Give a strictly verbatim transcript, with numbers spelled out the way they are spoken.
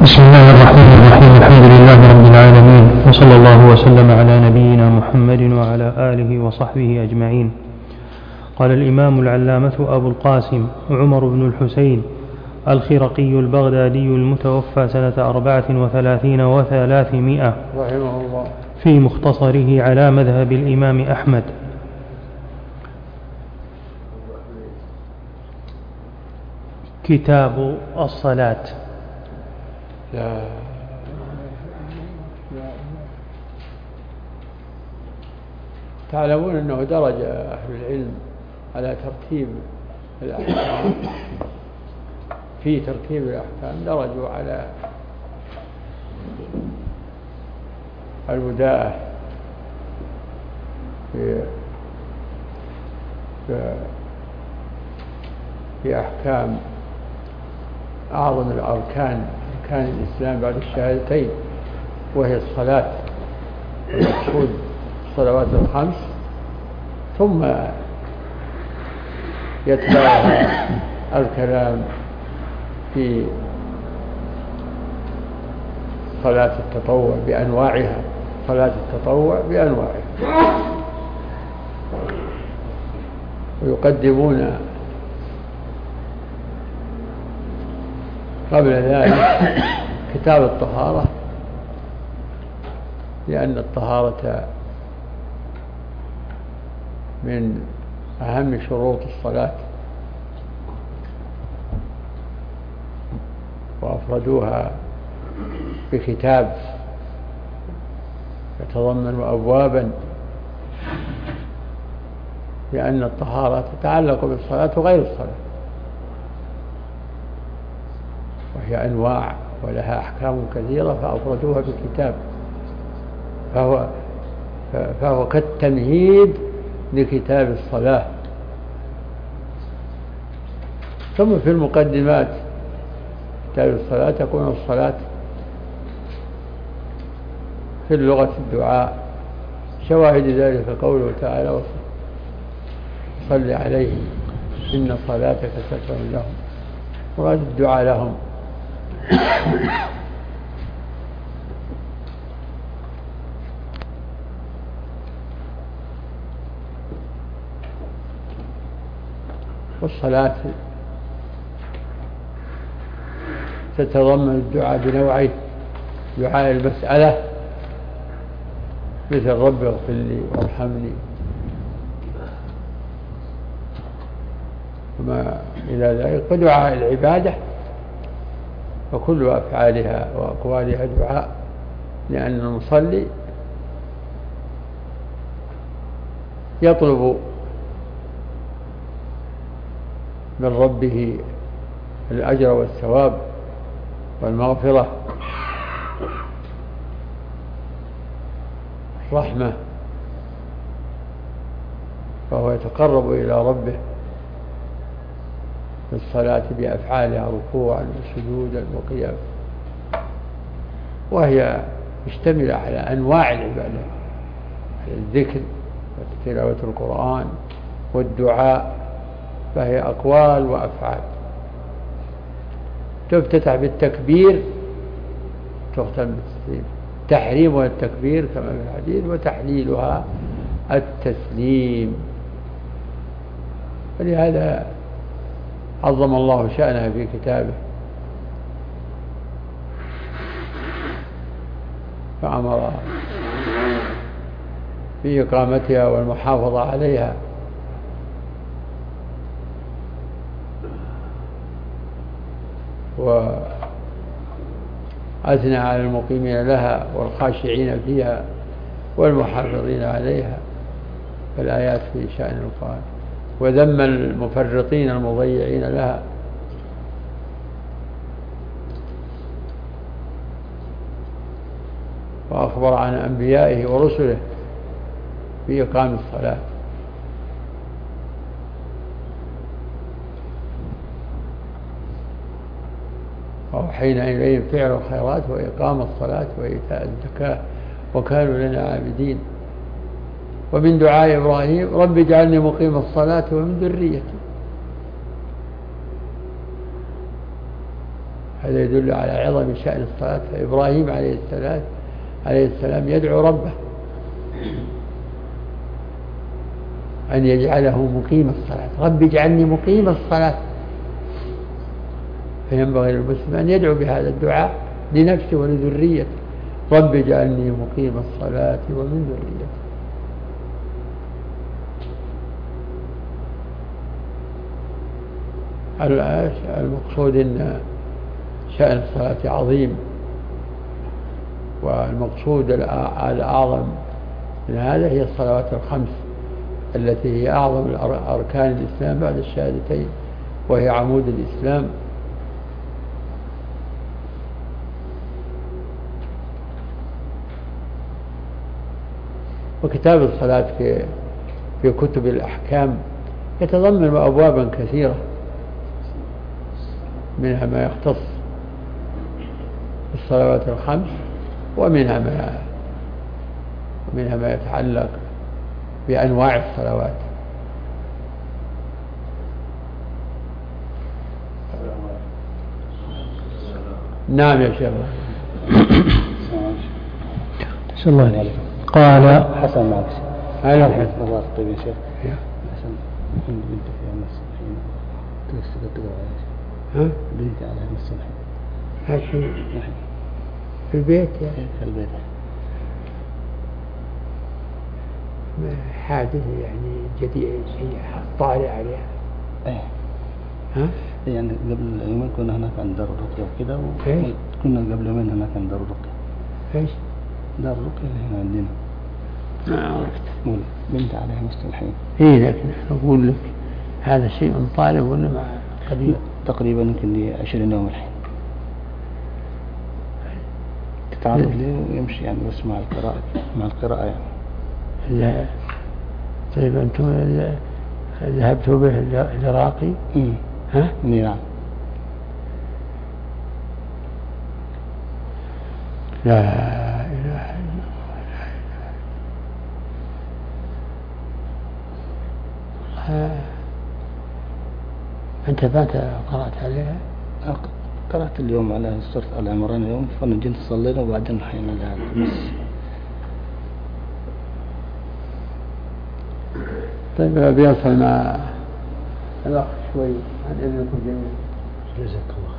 بسم الله الرحمن الرحيم. الحمد لله رب العالمين، وصلى الله وسلم على نبينا محمد وعلى آله وصحبه أجمعين. قال الإمام العلامة أبو القاسم عمر بن الحسين الخرقي البغدادي المتوفى سنة أربعة وثلاثين وثلاثمائة رحمه الله في مختصره على مذهب الإمام أحمد. كتاب الصلاة. لا لا تعلمون أنه درج أهل العلم على ترتيب الأحكام، في ترتيب الأحكام درجوا على البداءة في في أحكام أعظم الأركان، أركان الإسلام بعد الشهادتين، وهي الصلاة، المقصود الصلوات الخمس، ثم يتبعها الكلام في صلاة التطوع بأنواعها، صلاة التطوع بأنواعها، ويقدمون قبل ذلك كتاب الطهارة، لأن الطهارة من أهم شروط الصلاة، وأفردوها بكتاب يتضمن أبوابا، لأن الطهارة تتعلق بالصلاة وغير الصلاة، وهي أنواع ولها أحكام كثيرة، فأفردوها بكتاب، فهو, فهو كالتمهيد لكتاب الصلاة. ثم في المقدمات كتاب الصلاة تكون الصلاة في اللغة الدعاء، شواهد ذلك قوله تعالى: صل عليهم إن صلاتك سكن لهم، مراد الدعاء لهم. والصلاة تتضمن الدعاء بنوعين: دعاء المسألة مثل رب اغفر لي وارحمني وما إلى ذلك، ودعاء العبادة، وكل أفعالها وأقوالها دعاء، لأن المصلي يطلب من ربه الأجر والثواب والمغفرة والرحمة، فهو يتقرب إلى ربه بالصلاة بأفعالها ركوعا وسجودا وقياما، وهي مشتملة على أنواع العبادة، على الذكر وتلاوة القرآن والدعاء، فهي أقوال وأفعال. تفتتح بالتكبير، تختم بالتسليم، تحريمها التكبير كما في الحديث، وتحليلها التسليم. ولهذا عظم الله شأنها في كتابه، فأمر بإقامتها والمحافظة عليها، وأثنى على المقيمين لها والخاشعين فيها والمحافظين عليها، فالآيات في شأن القرآن، وذم المفرطين المضيعين لها، وأخبر عن أنبيائه ورسله بإقام الصلاة. وأوحينا إليهم فعل الخيرات وإقام الصلاة وإيتاء الزكاة وكانوا لنا عابدين. ومن دعاء إبراهيم: رب اجعلني مقيم الصلاة ومن ذريتي. هذا يدل على عظم شأن الصلاة. فإبراهيم عليه السلام عليه السلام يدعو ربه أن يجعله مقيم الصلاة. رب اجعلني مقيم الصلاة. فينبغي للمسلم أن يدعو بهذا الدعاء لنفسه ولذريته. رب اجعلني مقيم الصلاة ومن ذريته. المقصود أن شأن الصلاة عظيم، والمقصود الأعظم من هذا هي الصلوات الخمس التي هي أعظم أركان الإسلام بعد الشهادتين، وهي عمود الإسلام. وكتاب الصلاة في في كتب الأحكام يتضمن أبوابا كثيرة، منها ما يختص بالصلوات الخمس، ومنها ما ومنها ما يتعلق بأنواع الصلوات. نعم يا شيخ. صلى الله عليه. قال حسن معك. هلا حسن. الله طيب يا شيخ. حسن عندي بنت في مصر الحين تقدر تقرأ. ها؟ بنتي على مصر الحين. في البيت يعني. في البيت. حادث يعني جديد شيء طارئ عليها. ايه. ها؟ يعني قبل يومين كنا هناك عند دار الرقية وكذا. ايش؟ كنا قبل يومين هناك عند دار الرقية. ايش؟ دار الرقية اللي هنا عندنا. ما عرفت. مول بنت عليها مصر الحين. ايه لكن أقول لك هذا شيء طارئ ولا مع قليل؟ تقريبا يمكن لي عشرين يوم الحين. تتعرض لي ويمشي يعني بس مع القراءة مع القراءة يعني. لا. طيب أنتم ذهبتوا به العراقي؟ ها؟ نعم. لا إله إلا الله. أنت متى قرأت عليها؟ قرأت اليوم على سورة آل عمران اليوم، فنجيت صلينا وبعدين حينا لها بس. طيب بيصل مع الأخ شوي عن إذنكم جميعا. جزاك الله.